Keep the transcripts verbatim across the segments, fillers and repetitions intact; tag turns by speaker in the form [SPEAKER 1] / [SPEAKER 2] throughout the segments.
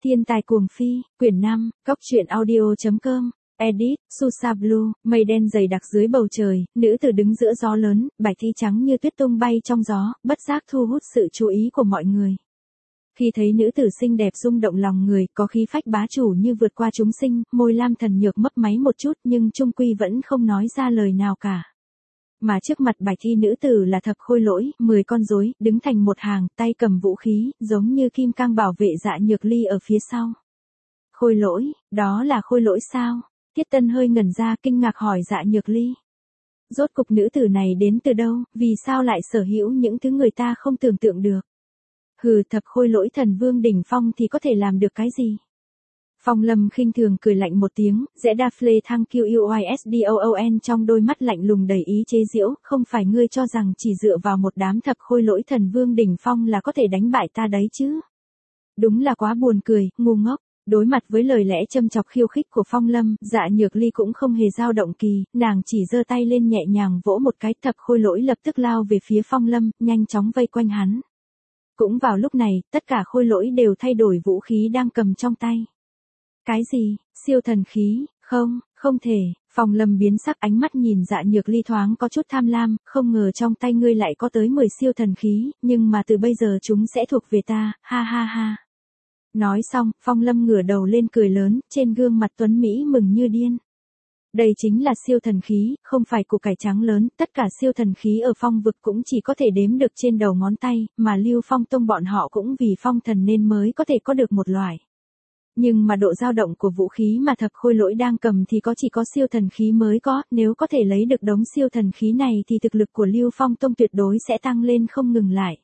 [SPEAKER 1] Thiên tài cuồng phi, quyển năm, cóc truyện audio.com, edit, Susa Blue, mây đen dày đặc dưới bầu trời, nữ tử đứng giữa gió lớn, bạch y trắng như tuyết tung bay trong gió, bất giác thu hút sự chú ý của mọi người. Khi thấy nữ tử xinh đẹp rung động lòng người, có khí phách bá chủ như vượt qua chúng sinh, môi lam thần nhược mấp máy một chút nhưng chung quy vẫn không nói ra lời nào cả. Mà trước mặt bạch y nữ tử là thập khôi lỗi, mười con rối, đứng thành một hàng, tay cầm vũ khí, giống như kim cang bảo vệ Dạ Nhược Ly ở phía sau. Khôi lỗi, đó là khôi lỗi sao? Tiết Tân hơi ngẩn ra kinh ngạc hỏi Dạ Nhược Ly. Rốt cục nữ tử này đến từ đâu, vì sao lại sở hữu những thứ người ta không tưởng tượng được? Hừ, thập khôi lỗi thần vương đỉnh phong thì có thể làm được cái gì? Phong Lâm khinh thường cười lạnh một tiếng, rẽ đa phê thăng Q U I S D O O N trong đôi mắt lạnh lùng đầy ý chế giễu, không phải ngươi cho rằng chỉ dựa vào một đám thập khôi lỗi thần vương đỉnh phong là có thể đánh bại ta đấy chứ? Đúng là quá buồn cười, ngu ngốc. Đối mặt với lời lẽ châm chọc khiêu khích của Phong Lâm, Dạ Nhược Ly cũng không hề dao động kỳ, nàng chỉ giơ tay lên nhẹ nhàng vỗ một cái, thập khôi lỗi lập tức lao về phía Phong Lâm, nhanh chóng vây quanh hắn. Cũng vào lúc này, tất cả khôi lỗi đều thay đổi vũ khí đang cầm trong tay. Cái gì, siêu thần khí, không, không thể. Phong Lâm biến sắc, ánh mắt nhìn Dạ Nhược Ly thoáng có chút tham lam, không ngờ trong tay ngươi lại có tới mười siêu thần khí, nhưng mà từ bây giờ chúng sẽ thuộc về ta, ha ha ha. Nói xong, Phong Lâm ngửa đầu lên cười lớn, trên gương mặt tuấn Mỹ mừng như điên. Đây chính là siêu thần khí, không phải củ cải trắng lớn, tất cả siêu thần khí ở phong vực cũng chỉ có thể đếm được trên đầu ngón tay, mà Lưu Phong Tông bọn họ cũng vì phong thần nên mới có thể có được một loại. Nhưng mà độ dao động của vũ khí mà thập khôi lỗi đang cầm thì có chỉ có siêu thần khí mới có, nếu có thể lấy được đống siêu thần khí này thì thực lực của Lưu Phong Tông tuyệt đối sẽ tăng lên không ngừng lại.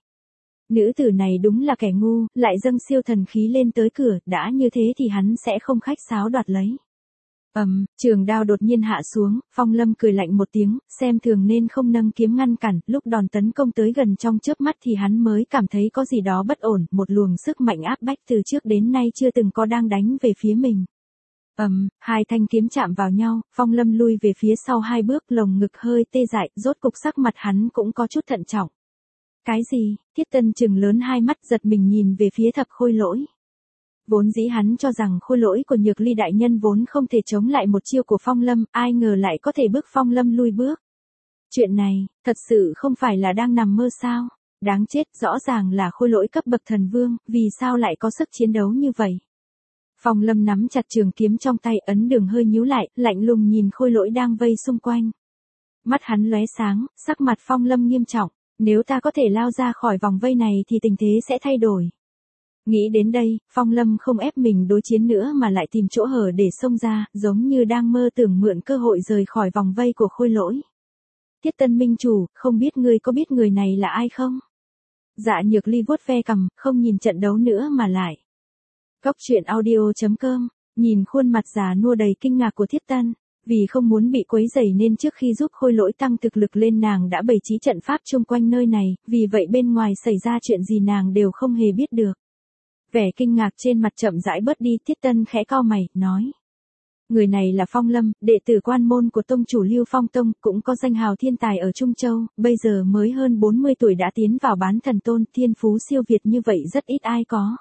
[SPEAKER 1] Nữ tử này đúng là kẻ ngu, lại dâng siêu thần khí lên tới cửa, đã như thế thì hắn sẽ không khách sáo đoạt lấy. Ầm, um, trường đao đột nhiên hạ xuống, Phong Lâm cười lạnh một tiếng, xem thường nên không nâng kiếm ngăn cản, lúc đòn tấn công tới gần trong chớp mắt thì hắn mới cảm thấy có gì đó bất ổn, một luồng sức mạnh áp bách từ trước đến nay chưa từng có đang đánh về phía mình. Ầm, um, hai thanh kiếm chạm vào nhau, Phong Lâm lui về phía sau hai bước, lồng ngực hơi tê dại, rốt cục sắc mặt hắn cũng có chút thận trọng. Cái gì? Tiết Tân trừng lớn hai mắt giật mình nhìn về phía thập khôi lỗi. Vốn dĩ hắn cho rằng khôi lỗi của Nhược Ly đại nhân vốn không thể chống lại một chiêu của Phong Lâm, ai ngờ lại có thể bước Phong Lâm lui bước. Chuyện này, thật sự không phải là đang nằm mơ sao? Đáng chết, rõ ràng là khôi lỗi cấp bậc thần vương, vì sao lại có sức chiến đấu như vậy? Phong Lâm nắm chặt trường kiếm trong tay, ấn đường hơi nhíu lại, lạnh lùng nhìn khôi lỗi đang vây xung quanh. Mắt hắn lóe sáng, sắc mặt Phong Lâm nghiêm trọng. Nếu ta có thể lao ra khỏi vòng vây này thì tình thế sẽ thay đổi. Nghĩ đến đây, Phong Lâm không ép mình đối chiến nữa mà lại tìm chỗ hở để xông ra, giống như đang mơ tưởng mượn cơ hội rời khỏi vòng vây của khôi lỗi. Tiết Tân minh chủ, không biết ngươi có biết người này là ai không? Dạ Nhược Ly vuốt ve cằm, không nhìn trận đấu nữa mà lại. Cóc truyện audio.com, nhìn khuôn mặt già nua đầy kinh ngạc của Thiết Tân. Vì không muốn bị quấy rầy nên trước khi giúp khôi lỗi tăng thực lực lên nàng đã bày trí trận pháp chung quanh nơi này, vì vậy bên ngoài xảy ra chuyện gì nàng đều không hề biết được. Vẻ kinh ngạc trên mặt chậm rãi bớt đi, Tiết Tân khẽ cau mày, nói. Người này là Phong Lâm, đệ tử quan môn của tông chủ Lưu Phong Tông, cũng có danh hào thiên tài ở Trung Châu, bây giờ mới hơn bốn mươi tuổi đã tiến vào bán thần tôn, thiên phú siêu việt như vậy rất ít ai có.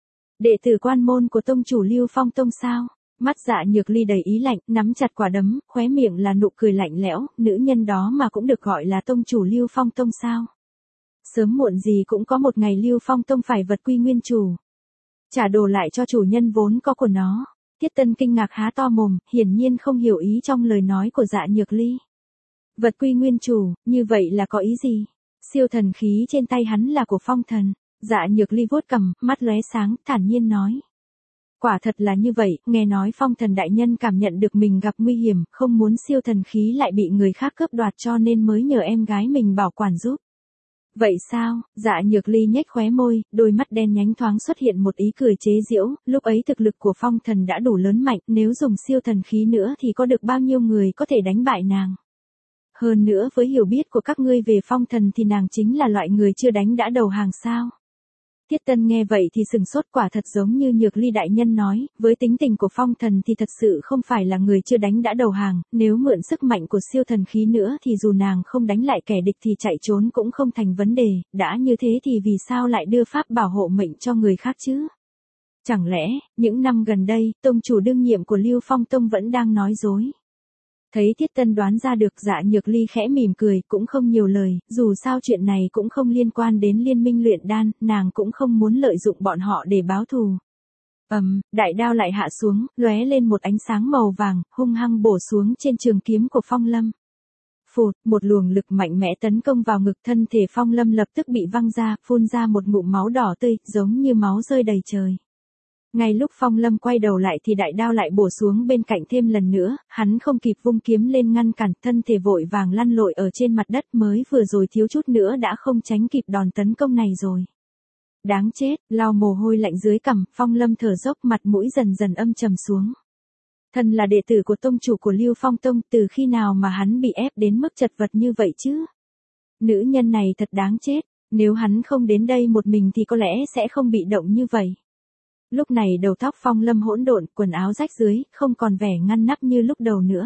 [SPEAKER 1] Đệ tử quan môn của tông chủ Lưu Phong Tông sao? Mắt Dạ Nhược Ly đầy ý lạnh, nắm chặt quả đấm, khóe miệng là nụ cười lạnh lẽo, nữ nhân đó mà cũng được gọi là tông chủ Lưu Phong Tông sao? Sớm muộn gì cũng có một ngày Lưu Phong Tông phải vật quy nguyên chủ. Trả đồ lại cho chủ nhân vốn có của nó. Tiết Tân kinh ngạc há to mồm, hiển nhiên không hiểu ý trong lời nói của Dạ Nhược Ly. Vật quy nguyên chủ, như vậy là có ý gì? Siêu thần khí trên tay hắn là của phong thần. Dạ Nhược Ly vuốt cằm, mắt lóe sáng, thản nhiên nói. Quả thật là như vậy, nghe nói phong thần đại nhân cảm nhận được mình gặp nguy hiểm, không muốn siêu thần khí lại bị người khác cướp đoạt cho nên mới nhờ em gái mình bảo quản giúp. Vậy sao? Dạ Nhược Ly nhếch khóe môi, đôi mắt đen nhánh thoáng xuất hiện một ý cười chế giễu, lúc ấy thực lực của phong thần đã đủ lớn mạnh, nếu dùng siêu thần khí nữa thì có được bao nhiêu người có thể đánh bại nàng. Hơn nữa với hiểu biết của các ngươi về phong thần thì nàng chính là loại người chưa đánh đã đầu hàng sao? Tiết Tân nghe vậy thì sừng sốt, quả thật giống như Nhược Ly đại nhân nói, với tính tình của phong thần thì thật sự không phải là người chưa đánh đã đầu hàng, nếu mượn sức mạnh của siêu thần khí nữa thì dù nàng không đánh lại kẻ địch thì chạy trốn cũng không thành vấn đề, đã như thế thì vì sao lại đưa pháp bảo hộ mệnh cho người khác chứ? Chẳng lẽ, những năm gần đây, tông chủ đương nhiệm của Lưu Phong Tông vẫn đang nói dối? Thấy Thiết Tân đoán ra được, Dạ Nhược Ly khẽ mỉm cười, cũng không nhiều lời, dù sao chuyện này cũng không liên quan đến liên minh luyện đan, nàng cũng không muốn lợi dụng bọn họ để báo thù. Ầm, um, đại đao lại hạ xuống, lóe lên một ánh sáng màu vàng, hung hăng bổ xuống trên trường kiếm của Phong Lâm. Phụt, một luồng lực mạnh mẽ tấn công vào ngực, thân thể Phong Lâm lập tức bị văng ra, phun ra một ngụm máu đỏ tươi, giống như máu rơi đầy trời. Ngay lúc Phong Lâm quay đầu lại thì đại đao lại bổ xuống bên cạnh thêm lần nữa, hắn không kịp vung kiếm lên ngăn cản, thân thể vội vàng lăn lội ở trên mặt đất, mới vừa rồi thiếu chút nữa đã không tránh kịp đòn tấn công này rồi. Đáng chết, lau mồ hôi lạnh dưới cằm, Phong Lâm thở dốc, mặt mũi dần dần âm trầm xuống. Thân là đệ tử của tông chủ của Lưu Phong Tông, từ khi nào mà hắn bị ép đến mức chật vật như vậy chứ? Nữ nhân này thật đáng chết, nếu hắn không đến đây một mình thì có lẽ sẽ không bị động như vậy. Lúc này đầu tóc Phong Lâm hỗn độn, quần áo rách dưới, không còn vẻ ngăn nắp như lúc đầu nữa.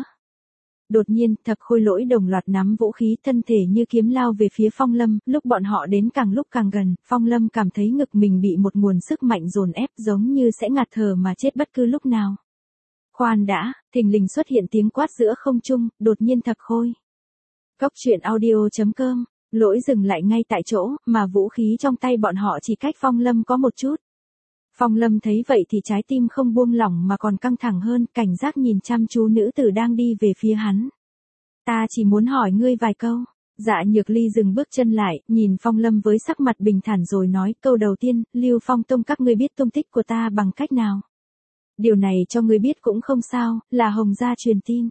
[SPEAKER 1] Đột nhiên, Thập Khôi Lỗi đồng loạt nắm vũ khí, thân thể như kiếm lao về phía Phong Lâm, lúc bọn họ đến càng lúc càng gần, Phong Lâm cảm thấy ngực mình bị một nguồn sức mạnh dồn ép, giống như sẽ ngạt thở mà chết bất cứ lúc nào. Khoan đã, thình lình xuất hiện tiếng quát giữa không trung, đột nhiên Thập Khôi. Cốc truyện audio chấm com, Lỗi dừng lại ngay tại chỗ, mà vũ khí trong tay bọn họ chỉ cách Phong Lâm có một chút. Phong Lâm thấy vậy thì trái tim không buông lỏng mà còn căng thẳng hơn, cảnh giác nhìn chăm chú nữ tử đang đi về phía hắn. Ta chỉ muốn hỏi ngươi vài câu. Dạ Nhược Ly dừng bước chân lại, nhìn Phong Lâm với sắc mặt bình thản rồi nói, câu đầu tiên, Lưu Phong Tông các ngươi biết tung tích của ta bằng cách nào? Điều này cho ngươi biết cũng không sao, là Hồng Gia truyền tin.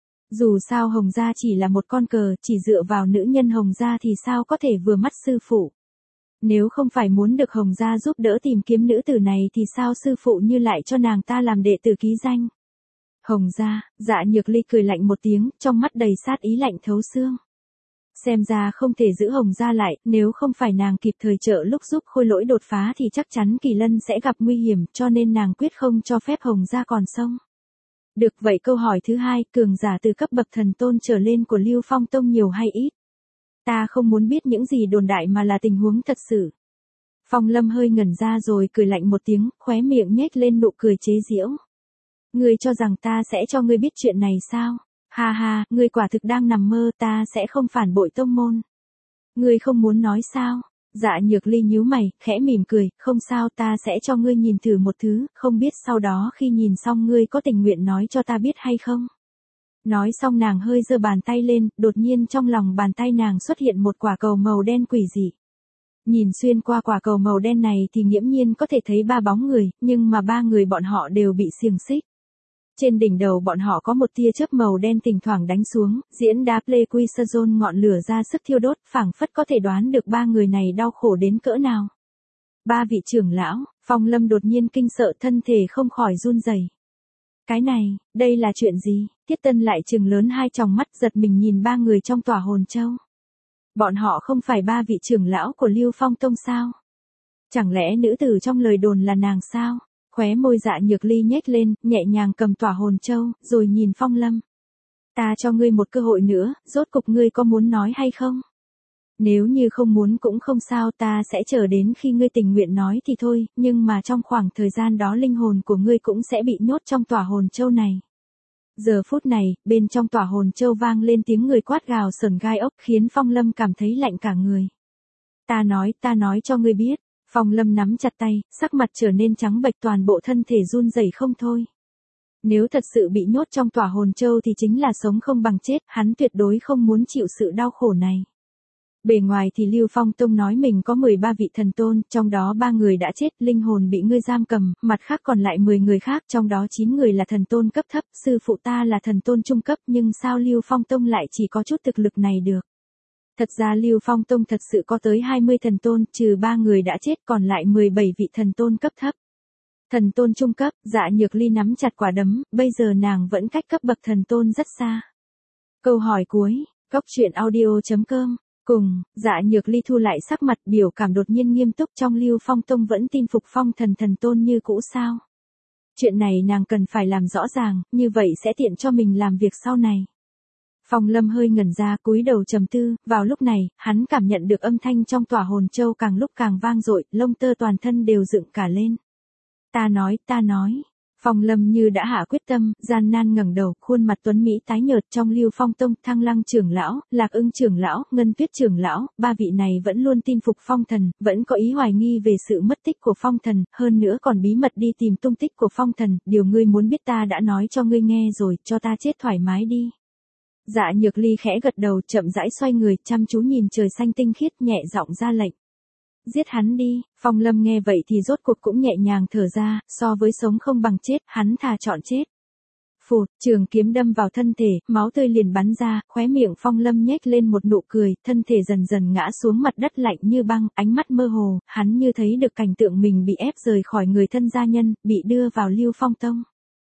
[SPEAKER 1] Dù sao Hồng Gia chỉ là một con cờ, chỉ dựa vào nữ nhân Hồng Gia thì sao có thể vừa mắt sư phụ. Nếu không phải muốn được Hồng Gia giúp đỡ tìm kiếm nữ tử này thì sao sư phụ như lại cho nàng ta làm đệ tử ký danh. Hồng Gia, Dạ Nhược Ly cười lạnh một tiếng, trong mắt đầy sát ý lạnh thấu xương. Xem ra không thể giữ Hồng Gia lại, nếu không phải nàng kịp thời trợ lúc giúp Khôi Lỗi đột phá thì chắc chắn Kỳ Lân sẽ gặp nguy hiểm, cho nên nàng quyết không cho phép Hồng Gia còn sống. Được vậy câu hỏi thứ hai, cường giả từ cấp bậc thần tôn trở lên của Lưu Phong Tông nhiều hay ít? Ta không muốn biết những gì đồn đại mà là tình huống thật sự. Phong Lâm hơi ngẩn ra rồi cười lạnh một tiếng, khóe miệng nhếch lên nụ cười chế giễu. Ngươi cho rằng ta sẽ cho ngươi biết chuyện này sao? Ha ha, ngươi quả thực đang nằm mơ, ta sẽ không phản bội tông môn. Ngươi không muốn nói sao? Dạ Nhược Ly nhíu mày, khẽ mỉm cười, không sao, ta sẽ cho ngươi nhìn thử một thứ, không biết sau đó khi nhìn xong ngươi có tình nguyện nói cho ta biết hay không? Nói xong nàng hơi giơ bàn tay lên, đột nhiên trong lòng bàn tay nàng xuất hiện một quả cầu màu đen quỷ dị. Nhìn xuyên qua quả cầu màu đen này thì nghiễm nhiên có thể thấy ba bóng người, nhưng mà ba người bọn họ đều bị xiềng xích. Trên đỉnh đầu bọn họ có một tia chớp màu đen thỉnh thoảng đánh xuống, diễn đá Plequisazone ngọn lửa ra sức thiêu đốt, phảng phất có thể đoán được ba người này đau khổ đến cỡ nào. Ba vị trưởng lão, Phong Lâm đột nhiên kinh sợ, thân thể không khỏi run rẩy. Cái này, đây là chuyện gì? Thiết Tân lại trừng lớn hai tròng mắt, giật mình nhìn ba người trong tỏa hồn châu. Bọn họ không phải ba vị trưởng lão của Lưu Phong Tông sao? Chẳng lẽ nữ tử trong lời đồn là nàng sao? Khóe môi Dạ Nhược Ly nhếch lên, nhẹ nhàng cầm tỏa hồn châu, rồi nhìn Phong Lâm. Ta cho ngươi một cơ hội nữa, rốt cục ngươi có muốn nói hay không? Nếu như không muốn cũng không sao, ta sẽ chờ đến khi ngươi tình nguyện nói thì thôi, nhưng mà trong khoảng thời gian đó linh hồn của ngươi cũng sẽ bị nhốt trong tỏa hồn châu này. Giờ phút này, bên trong tỏa hồn châu vang lên tiếng người quát gào sởn gai ốc, khiến Phong Lâm cảm thấy lạnh cả người. Ta nói, ta nói cho ngươi biết. Phong Lâm nắm chặt tay, sắc mặt trở nên trắng bệch, toàn bộ thân thể run rẩy không thôi. Nếu thật sự bị nhốt trong tỏa hồn châu thì chính là sống không bằng chết, hắn tuyệt đối không muốn chịu sự đau khổ này. Bề ngoài thì Lưu Phong Tông nói mình có mười ba vị thần tôn, trong đó ba người đã chết, linh hồn bị ngươi giam cầm, mặt khác còn lại mười người khác, trong đó chín người là thần tôn cấp thấp, sư phụ ta là thần tôn trung cấp, nhưng sao Lưu Phong Tông lại chỉ có chút thực lực này được? Thật ra Lưu Phong Tông thật sự có tới hai mươi thần tôn, trừ ba người đã chết, còn lại mười bảy vị thần tôn cấp thấp. Thần tôn trung cấp, Dạ Nhược Ly nắm chặt quả đấm, bây giờ nàng vẫn cách cấp bậc thần tôn rất xa. Câu hỏi cuối, cốc truyện audio chấm com. Cùng, Dạ Nhược Ly thu lại sắc mặt, biểu cảm đột nhiên nghiêm túc, trong Lưu Phong Tông vẫn tin phục phong thần thần tôn như cũ sao? Chuyện này nàng cần phải làm rõ ràng, như vậy sẽ tiện cho mình làm việc sau này. Phong Lâm hơi ngẩn ra, cúi đầu trầm tư, vào lúc này, hắn cảm nhận được âm thanh trong tỏa hồn châu càng lúc càng vang dội, lông tơ toàn thân đều dựng cả lên. Ta nói, ta nói. Phong Lâm như đã hạ quyết tâm, gian nan ngẩng đầu, khuôn mặt tuấn mỹ tái nhợt. Trong Lưu Phong Tông, Thăng Lăng trưởng lão, Lạc Ưng trưởng lão, Ngân Tuyết trưởng lão, ba vị này vẫn luôn tin phục Phong Thần, vẫn có ý hoài nghi về sự mất tích của Phong Thần, hơn nữa còn bí mật đi tìm tung tích của Phong Thần, điều ngươi muốn biết ta đã nói cho ngươi nghe rồi, cho ta chết thoải mái đi. Dạ Nhược Ly khẽ gật đầu, chậm rãi xoay người, chăm chú nhìn trời xanh tinh khiết, nhẹ giọng ra lệnh. Giết hắn đi. Phong Lâm nghe vậy thì rốt cuộc cũng nhẹ nhàng thở ra, so với sống không bằng chết, hắn thà chọn chết. Phụt, trường kiếm đâm vào thân thể, máu tươi liền bắn ra, khóe miệng Phong Lâm nhếch lên một nụ cười, thân thể dần dần ngã xuống mặt đất lạnh như băng, ánh mắt mơ hồ, hắn như thấy được cảnh tượng mình bị ép rời khỏi người thân gia nhân, bị đưa vào Lưu Phong Tông.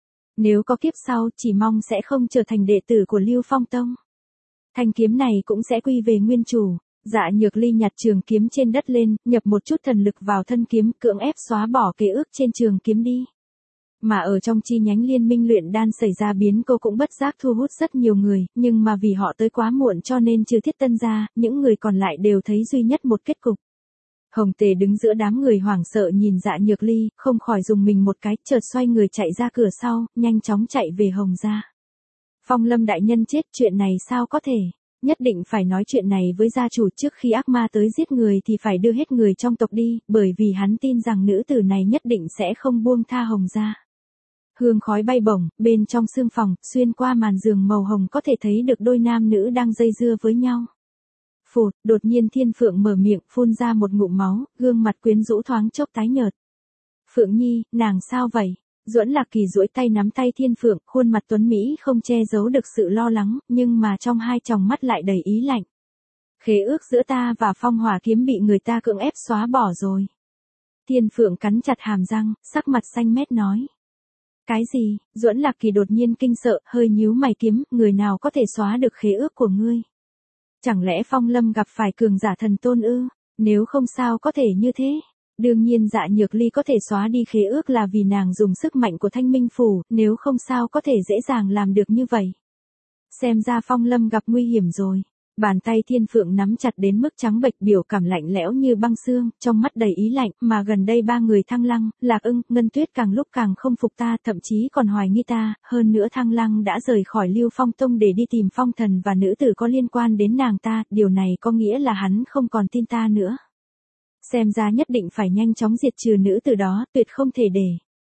[SPEAKER 1] Nếu có kiếp sau, chỉ mong sẽ không trở thành đệ tử của Lưu Phong Tông. Thanh kiếm này cũng sẽ quy về nguyên chủ. Dạ Nhược Ly nhặt trường kiếm trên đất lên, nhập một chút thần lực vào thân kiếm, cưỡng ép xóa bỏ ký ức trên trường kiếm đi. Mà ở trong chi nhánh liên minh luyện đan xảy ra biến cô cũng bất giác thu hút rất nhiều người, nhưng mà vì họ tới quá muộn cho nên trừ Thiết Tân ra, những người còn lại đều thấy duy nhất một kết cục. Hồng Tề đứng giữa đám người hoảng sợ nhìn Dạ Nhược Ly, không khỏi dùng mình một cái, chợt xoay người chạy ra cửa sau, nhanh chóng chạy về Hồng gia. Phong Lâm đại nhân chết, chuyện này sao có thể? Nhất định phải nói chuyện này với gia chủ, trước khi ác ma tới giết người thì phải đưa hết người trong tộc đi, bởi vì hắn tin rằng nữ tử này nhất định sẽ không buông tha Hồng gia. Hương khói bay bổng, bên trong sương phòng, xuyên qua màn giường màu hồng có thể thấy được đôi nam nữ đang dây dưa với nhau. Phụt, đột nhiên Thiên Phượng mở miệng, phun ra một ngụm máu, gương mặt quyến rũ thoáng chốc tái nhợt. Phượng Nhi, nàng sao vậy? Duẫn Lạc Kỳ duỗi tay nắm tay Thiên Phượng, khuôn mặt tuấn mỹ không che giấu được sự lo lắng, nhưng mà trong hai tròng mắt lại đầy ý lạnh. Khế ước giữa ta và Phong Hỏa Kiếm bị người ta cưỡng ép xóa bỏ rồi. Thiên Phượng cắn chặt hàm răng, sắc mặt xanh mét nói. Cái gì? Duẫn Lạc Kỳ đột nhiên kinh sợ, hơi nhíu mày, kiếm, người nào có thể xóa được khế ước của ngươi? Chẳng lẽ Phong Lâm gặp phải cường giả thần tôn ư? Nếu không sao có thể như thế? Đương nhiên Dạ Nhược Ly có thể xóa đi khế ước là vì nàng dùng sức mạnh của Thanh Minh Phủ, nếu không sao có thể dễ dàng làm được như vậy. Xem ra Phong Lâm gặp nguy hiểm rồi. Bàn tay Thiên Phượng nắm chặt đến mức trắng bệch, biểu cảm lạnh lẽo như băng xương, trong mắt đầy ý lạnh, mà gần đây ba người Thăng Lăng, Lạc Ưng, Ngân Tuyết càng lúc càng không phục ta, thậm chí còn hoài nghi ta, hơn nữa Thăng Lăng đã rời khỏi Lưu Phong Tông để đi tìm Phong Thần và nữ tử có liên quan đến nàng ta, điều này có nghĩa là hắn không còn tin ta nữa. Xem ra nhất định phải nhanh chóng diệt trừ nữ tử đó, tuyệt không thể để.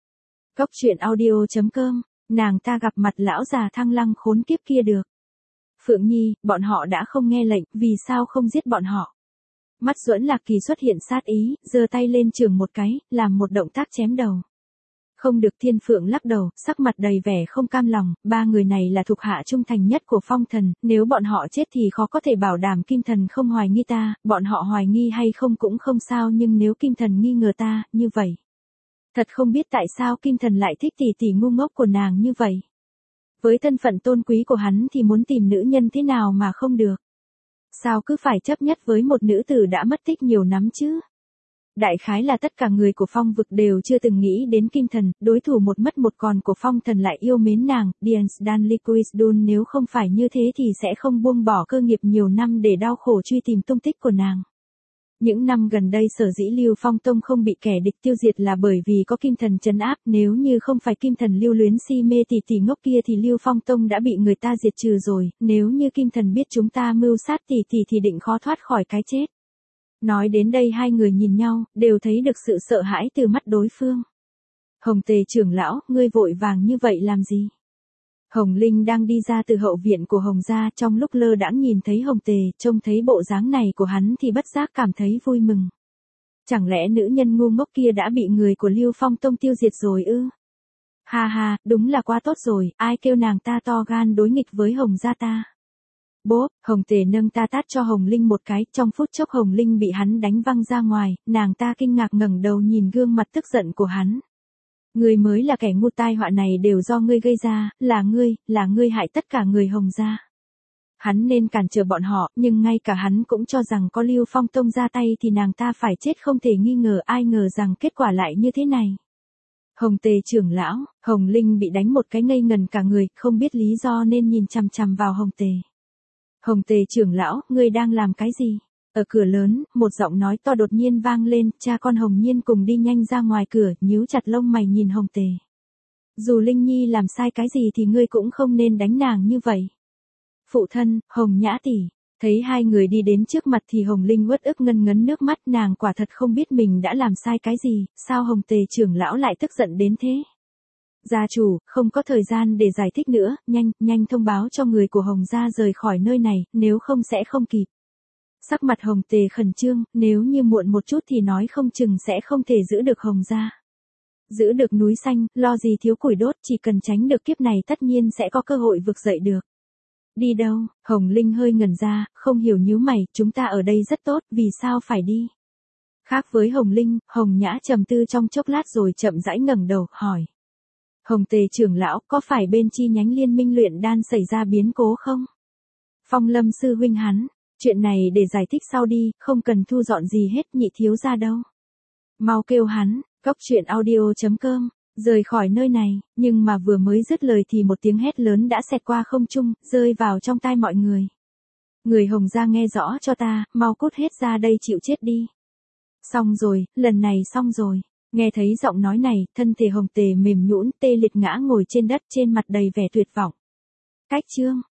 [SPEAKER 1] Góc truyện audio chấm com, nàng ta gặp mặt lão già Thăng Lăng khốn kiếp kia được. Phượng Nhi, bọn họ đã không nghe lệnh, vì sao không giết bọn họ? Mắt Duẫn Lạc Kỳ xuất hiện sát ý, giơ tay lên chưởng một cái, làm một động tác chém đầu. Không được. Thiên Phượng lắc đầu, sắc mặt đầy vẻ không cam lòng, ba người này là thuộc hạ trung thành nhất của Phong Thần, nếu bọn họ chết thì khó có thể bảo đảm Kim Thần không hoài nghi ta, bọn họ hoài nghi hay không cũng không sao, nhưng nếu Kim Thần nghi ngờ ta, như vậy. Thật không biết tại sao Kim Thần lại thích tỷ tỷ ngu ngốc của nàng như vậy. Với thân phận tôn quý của hắn thì muốn tìm nữ nhân thế nào mà không được. Sao cứ phải chấp nhất với một nữ tử đã mất tích nhiều năm chứ? Đại khái là tất cả người của Phong vực đều chưa từng nghĩ đến Kim Thần, đối thủ một mất một còn của Phong Thần lại yêu mến nàng, Dian Dan Liquidun, nếu không phải như thế thì sẽ không buông bỏ cơ nghiệp nhiều năm để đau khổ truy tìm tung tích của nàng. Những năm gần đây sở dĩ Lưu Phong Tông không bị kẻ địch tiêu diệt là bởi vì có Kim Thần trấn áp, nếu như không phải Kim Thần lưu luyến si mê tỷ tỷ ngốc kia thì Lưu Phong Tông đã bị người ta diệt trừ rồi, nếu như Kim Thần biết chúng ta mưu sát tỷ tỷ thì định khó thoát khỏi cái chết. Nói đến đây hai người nhìn nhau, đều thấy được sự sợ hãi từ mắt đối phương. Hồng Tề trưởng lão, ngươi vội vàng như vậy làm gì? Hồng Linh đang đi ra từ hậu viện của Hồng gia, trong lúc lơ đãng nhìn thấy Hồng Tề, trông thấy bộ dáng này của hắn thì bất giác cảm thấy vui mừng. Chẳng lẽ nữ nhân ngu ngốc kia đã bị người của Lưu Phong Tông tiêu diệt rồi ư? Ha ha, đúng là quá tốt rồi, ai kêu nàng ta to gan đối nghịch với Hồng gia ta. Bốp, Hồng Tề nâng ta tát cho Hồng Linh một cái, trong phút chốc Hồng Linh bị hắn đánh văng ra ngoài, nàng ta kinh ngạc ngẩng đầu nhìn gương mặt tức giận của hắn. Ngươi mới là kẻ ngu, tai họa này đều do ngươi gây ra, là ngươi, là ngươi hại tất cả người Hồng gia. Hắn nên cản trở bọn họ, nhưng ngay cả hắn cũng cho rằng có Lưu Phong Tông ra tay thì nàng ta phải chết không thể nghi ngờ, ai ngờ rằng kết quả lại như thế này. Hồng Tề trưởng lão, Hồng Linh bị đánh một cái ngây ngần cả người, không biết lý do nên nhìn chằm chằm vào Hồng Tề. Hồng Tề trưởng lão, ngươi đang làm cái gì? Ở cửa lớn, một giọng nói to đột nhiên vang lên, cha con Hồng Nhiên cùng đi nhanh ra ngoài cửa, nhíu chặt lông mày nhìn Hồng Tề. Dù Linh Nhi làm sai cái gì thì ngươi cũng không nên đánh nàng như vậy. Phụ thân, Hồng Nhã tỷ. Thấy hai người đi đến trước mặt thì Hồng Linh uất ức ngân ngấn nước mắt, nàng quả thật không biết mình đã làm sai cái gì, sao Hồng Tề trưởng lão lại tức giận đến thế. Gia chủ, không có thời gian để giải thích nữa, nhanh, nhanh thông báo cho người của Hồng gia rời khỏi nơi này, nếu không sẽ không kịp. Sắc mặt Hồng Tề khẩn trương, nếu như muộn một chút thì nói không chừng sẽ không thể giữ được Hồng gia. Giữ được núi xanh, lo gì thiếu củi đốt, chỉ cần tránh được kiếp này tất nhiên sẽ có cơ hội vực dậy được. Đi đâu? Hồng Linh hơi ngẩn ra, không hiểu nhíu mày, chúng ta ở đây rất tốt, vì sao phải đi? Khác với Hồng Linh, Hồng Nhã trầm tư trong chốc lát rồi chậm rãi ngẩng đầu, hỏi. Hồng Tề trưởng lão, có phải bên chi nhánh liên minh luyện đan xảy ra biến cố không? Phong Lâm sư huynh hắn, chuyện này để giải thích sau đi, không cần thu dọn gì hết, nhị thiếu gia đâu. Mau kêu hắn, cốc truyện audio chấm com. Rời khỏi nơi này, nhưng mà vừa mới dứt lời thì một tiếng hét lớn đã xẹt qua không trung, rơi vào trong tai mọi người. Người Hồng gia nghe rõ cho ta, mau cút hết ra đây chịu chết đi. Xong rồi, lần này xong rồi. Nghe thấy giọng nói này, thân thể Hồng Tề mềm nhũn tê liệt ngã ngồi trên đất, trên mặt đầy vẻ tuyệt vọng. Cách chương.